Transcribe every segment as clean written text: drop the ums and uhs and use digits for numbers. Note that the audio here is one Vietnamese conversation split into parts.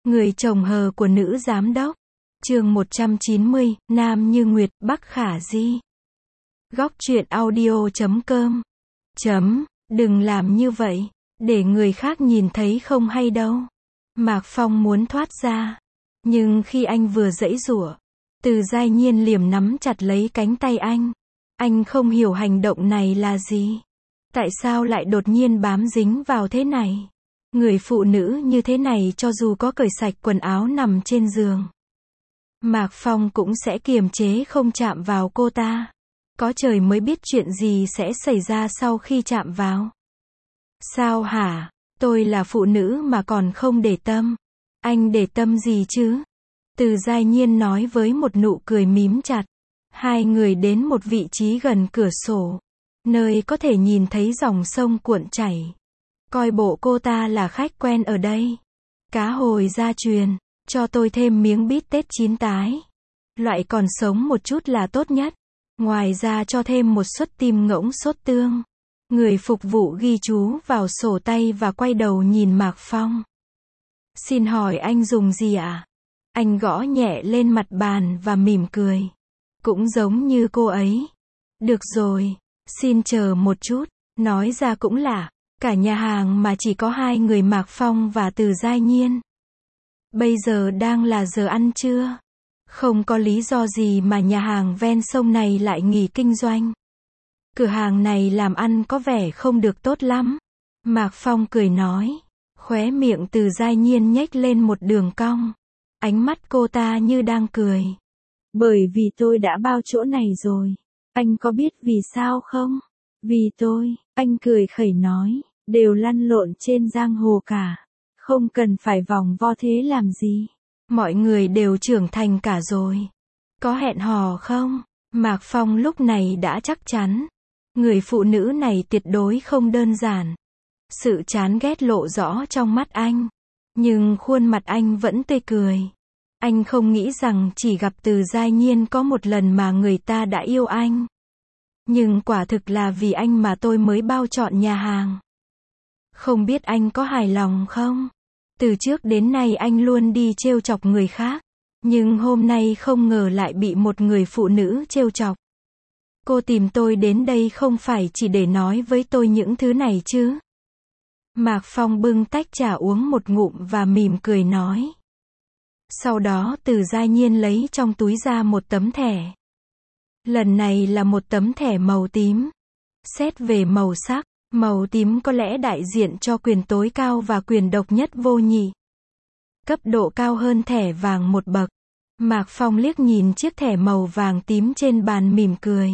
Người chồng hờ của nữ giám đốc. Chương 190, Nam như Nguyệt, Bắc khả di. Góc truyện audio.com. Đừng làm như vậy, để người khác nhìn thấy không hay đâu. Mạc Phong muốn thoát ra, nhưng khi anh vừa giãy giụa, Từ Giai Nhiên liềm nắm chặt lấy cánh tay anh. Anh không hiểu hành động này là gì. Tại sao lại đột nhiên bám dính vào thế này? Người phụ nữ như thế này cho dù có cởi sạch quần áo nằm trên giường, Mạc Phong cũng sẽ kiềm chế không chạm vào cô ta. Có trời mới biết chuyện gì sẽ xảy ra sau khi chạm vào. Sao hả? Tôi là phụ nữ mà còn không để tâm. Anh để tâm gì chứ? Từ Giai Nhiên nói với một nụ cười mím chặt. Hai người đến một vị trí gần cửa sổ, nơi có thể nhìn thấy dòng sông cuộn chảy. Coi bộ cô ta là khách quen ở đây. Cá hồi gia truyền, cho tôi thêm miếng bít tết chín tái. Loại còn sống một chút là tốt nhất. Ngoài ra cho thêm một suất tim ngỗng sốt tương. Người phục vụ ghi chú vào sổ tay và quay đầu nhìn Mạc Phong. Xin hỏi anh dùng gì ạ? Anh gõ nhẹ lên mặt bàn và mỉm cười. Cũng giống như cô ấy. Được rồi, xin chờ một chút. Nói ra cũng lạ, cả nhà hàng mà chỉ có hai người Mạc Phong và Từ Giai Nhiên. Bây giờ đang là giờ ăn trưa. Không có lý do gì mà nhà hàng ven sông này lại nghỉ kinh doanh. Cửa hàng này làm ăn có vẻ không được tốt lắm. Mạc Phong cười nói. Khóe miệng Từ Giai Nhiên nhếch lên một đường cong. Ánh mắt cô ta như đang cười. Bởi vì tôi đã bao chỗ này rồi. Anh có biết vì sao không? Vì tôi, anh cười khẩy nói, đều lăn lộn trên giang hồ cả. Không cần phải vòng vo thế làm gì. Mọi người đều trưởng thành cả rồi. Có hẹn hò không? Mạc Phong lúc này đã chắc chắn. Người phụ nữ này tuyệt đối không đơn giản. Sự chán ghét lộ rõ trong mắt anh. Nhưng khuôn mặt anh vẫn tươi cười. Anh không nghĩ rằng chỉ gặp Từ Giai Nhiên có một lần mà người ta đã yêu anh. Nhưng quả thực là vì anh mà tôi mới bao trọn nhà hàng. Không biết anh có hài lòng không? Từ trước đến nay anh luôn đi trêu chọc người khác. Nhưng hôm nay không ngờ lại bị một người phụ nữ trêu chọc. Cô tìm tôi đến đây không phải chỉ để nói với tôi những thứ này chứ? Mạc Phong bưng tách trà uống một ngụm và mỉm cười nói. Sau đó Từ Giai Nhiên lấy trong túi ra một tấm thẻ. Lần này là một tấm thẻ màu tím. Xét về màu sắc, màu tím có lẽ đại diện cho quyền tối cao và quyền độc nhất vô nhị. Cấp độ cao hơn thẻ vàng một bậc. Mạc Phong liếc nhìn chiếc thẻ màu vàng tím trên bàn mỉm cười.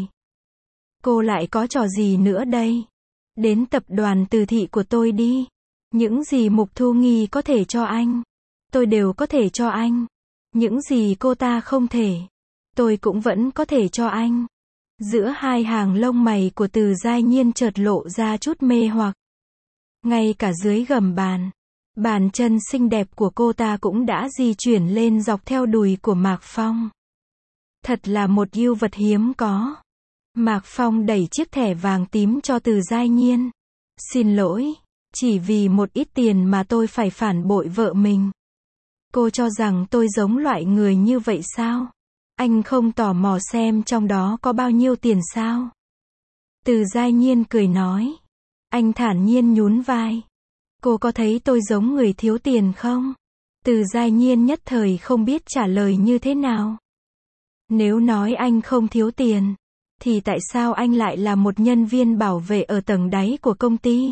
Cô lại có trò gì nữa đây? Đến tập đoàn từ thị của tôi đi. Những gì Mục Thu Nghi có thể cho anh, tôi đều có thể cho anh. Những gì cô ta không thể, tôi cũng vẫn có thể cho anh. Giữa hai hàng lông mày của Từ Giai Nhiên chợt lộ ra chút mê hoặc. Ngay cả dưới gầm bàn, bàn chân xinh đẹp của cô ta cũng đã di chuyển lên dọc theo đùi của Mạc Phong. Thật là một yêu vật hiếm có. Mạc Phong đẩy chiếc thẻ vàng tím cho Từ Giai Nhiên. Xin lỗi, chỉ vì một ít tiền mà tôi phải phản bội vợ mình. Cô cho rằng tôi giống loại người như vậy sao? Anh không tò mò xem trong đó có bao nhiêu tiền sao? Từ Giai Nhiên cười nói. Anh thản nhiên nhún vai. Cô có thấy tôi giống người thiếu tiền không? Từ Giai Nhiên nhất thời không biết trả lời như thế nào. Nếu nói anh không thiếu tiền, thì tại sao anh lại là một nhân viên bảo vệ ở tầng đáy của công ty?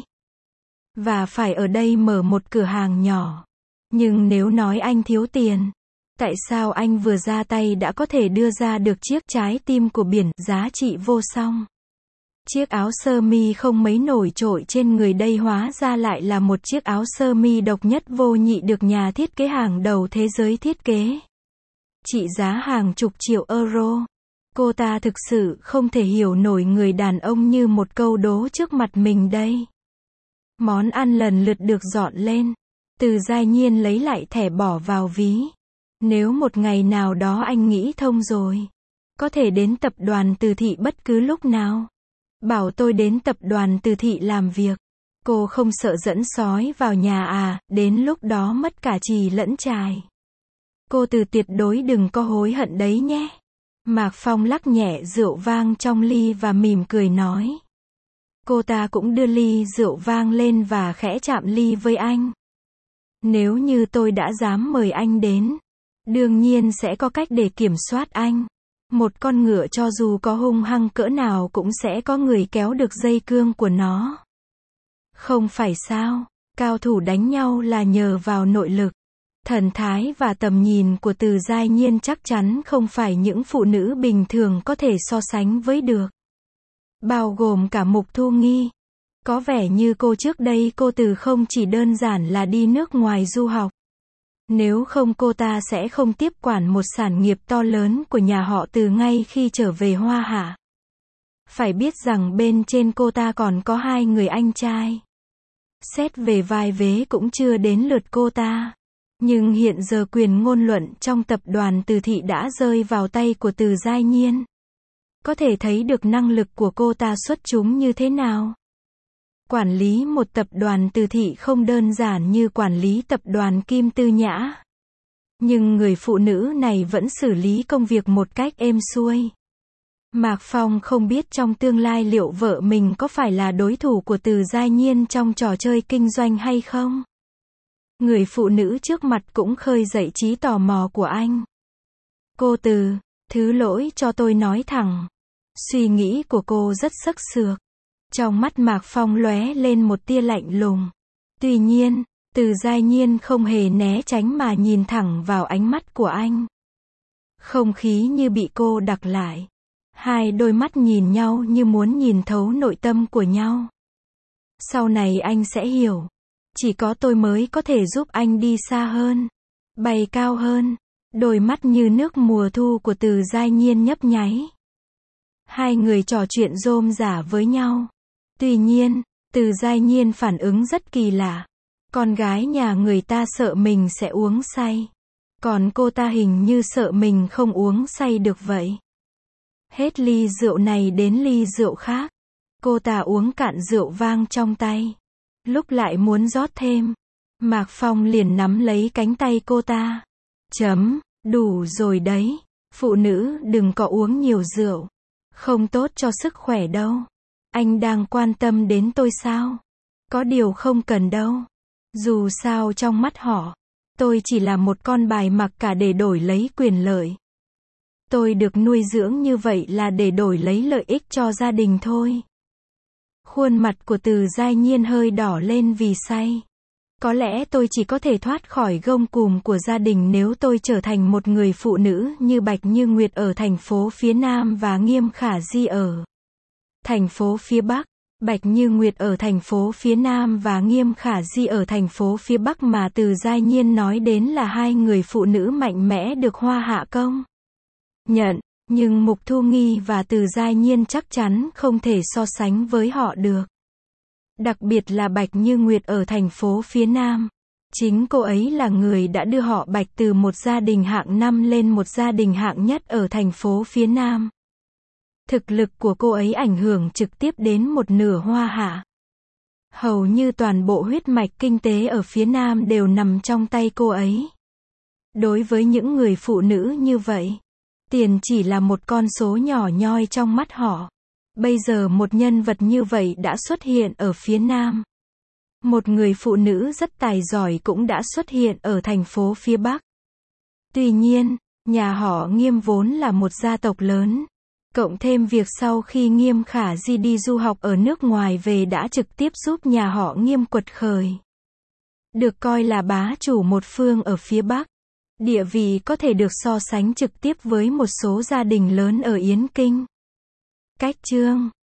Và phải ở đây mở một cửa hàng nhỏ. Nhưng nếu nói anh thiếu tiền, tại sao anh vừa ra tay đã có thể đưa ra được chiếc trái tim của biển giá trị vô song? Chiếc áo sơ mi không mấy nổi trội trên người đây hóa ra lại là một chiếc áo sơ mi độc nhất vô nhị được nhà thiết kế hàng đầu thế giới thiết kế. Trị giá hàng chục triệu euro. Cô ta thực sự không thể hiểu nổi người đàn ông như một câu đố trước mặt mình đây. Món ăn lần lượt được dọn lên. Từ Giai Nhiên lấy lại thẻ bỏ vào ví. Nếu một ngày nào đó anh nghĩ thông rồi, có thể đến tập đoàn từ thị bất cứ lúc nào. Bảo tôi đến tập đoàn từ thị làm việc. Cô không sợ dẫn sói vào nhà à, đến lúc đó mất cả chì lẫn chài. Cô Từ tuyệt đối đừng có hối hận đấy nhé. Mạc Phong lắc nhẹ rượu vang trong ly và mỉm cười nói. Cô ta cũng đưa ly rượu vang lên và khẽ chạm ly với anh. Nếu như tôi đã dám mời anh đến, đương nhiên sẽ có cách để kiểm soát anh. Một con ngựa cho dù có hung hăng cỡ nào cũng sẽ có người kéo được dây cương của nó. Không phải sao? Cao thủ đánh nhau là nhờ vào nội lực, thần thái và tầm nhìn của Từ Giai Nhiên chắc chắn không phải những phụ nữ bình thường có thể so sánh với được. Bao gồm cả Mục Thu Nghi. Có vẻ như cô trước đây cô Từ không chỉ đơn giản là đi nước ngoài du học. Nếu không cô ta sẽ không tiếp quản một sản nghiệp to lớn của nhà họ Từ ngay khi trở về Hoa Hạ. Phải biết rằng bên trên cô ta còn có 2 người anh trai. Xét về vai vế cũng chưa đến lượt cô ta. Nhưng hiện giờ quyền ngôn luận trong tập đoàn Từ Thị đã rơi vào tay của Từ Giai Nhiên. Có thể thấy được năng lực của cô ta xuất chúng như thế nào. Quản lý một tập đoàn Từ Thị không đơn giản như quản lý tập đoàn Kim Tư Nhã. Nhưng người phụ nữ này vẫn xử lý công việc một cách êm xuôi. Mạc Phong không biết trong tương lai liệu vợ mình có phải là đối thủ của Từ Giai Nhiên trong trò chơi kinh doanh hay không. Người phụ nữ trước mặt cũng khơi dậy trí tò mò của anh. Cô Từ, thứ lỗi cho tôi nói thẳng. Suy nghĩ của cô rất sắc sược. Trong mắt Mạc Phong lóe lên một tia lạnh lùng. Tuy nhiên, Từ Giai Nhiên không hề né tránh mà nhìn thẳng vào ánh mắt của anh. Không khí như bị cô đặc lại. Hai đôi mắt nhìn nhau như muốn nhìn thấu nội tâm của nhau. Sau này anh sẽ hiểu. Chỉ có tôi mới có thể giúp anh đi xa hơn, bay cao hơn. Đôi mắt như nước mùa thu của Từ Giai Nhiên nhấp nháy. Hai người trò chuyện rôm rả với nhau. Tuy nhiên, Từ Giai Nhiên phản ứng rất kỳ lạ. Con gái nhà người ta sợ mình sẽ uống say. Còn cô ta hình như sợ mình không uống say được vậy. Hết ly rượu này đến ly rượu khác. Cô ta uống cạn rượu vang trong tay. Lúc lại muốn rót thêm, Mạc Phong liền nắm lấy cánh tay cô ta. Đủ rồi đấy. Phụ nữ đừng có uống nhiều rượu. Không tốt cho sức khỏe đâu. Anh đang quan tâm đến tôi sao? Có điều không cần đâu. Dù sao trong mắt họ, tôi chỉ là một con bài mặc cả để đổi lấy quyền lợi. Tôi được nuôi dưỡng như vậy là để đổi lấy lợi ích cho gia đình thôi. Khuôn mặt của Từ Giai Nhiên hơi đỏ lên vì say. Có lẽ tôi chỉ có thể thoát khỏi gông cùm của gia đình nếu tôi trở thành một người phụ nữ như Bạch Như Nguyệt ở thành phố phía Nam và Nghiêm Khả Di ở thành phố phía Bắc. Bạch Như Nguyệt ở thành phố phía Nam và Nghiêm Khả Di ở thành phố phía Bắc mà Từ Giai Nhiên nói đến là 2 người phụ nữ mạnh mẽ được Hoa Hạ công nhận. Nhưng Mục Thu Nghi và Từ Giai Nhiên chắc chắn không thể so sánh với họ được. Đặc biệt là Bạch Như Nguyệt ở thành phố phía Nam. Chính cô ấy là người đã đưa họ Bạch từ một gia đình hạng 5 lên một gia đình hạng nhất ở thành phố phía Nam. Thực lực của cô ấy ảnh hưởng trực tiếp đến một nửa Hoa Hạ. Hầu như toàn bộ huyết mạch kinh tế ở phía Nam đều nằm trong tay cô ấy. Đối với những người phụ nữ như vậy, tiền chỉ là một con số nhỏ nhoi trong mắt họ. Bây giờ một nhân vật như vậy đã xuất hiện ở phía Nam. Một người phụ nữ rất tài giỏi cũng đã xuất hiện ở thành phố phía Bắc. Tuy nhiên, nhà họ Nghiêm vốn là một gia tộc lớn. Cộng thêm việc sau khi Nghiêm Khả Di đi du học ở nước ngoài về đã trực tiếp giúp nhà họ Nghiêm quật khởi. Được coi là bá chủ một phương ở phía Bắc. Địa vị có thể được so sánh trực tiếp với một số gia đình lớn ở Yến Kinh. Cách chương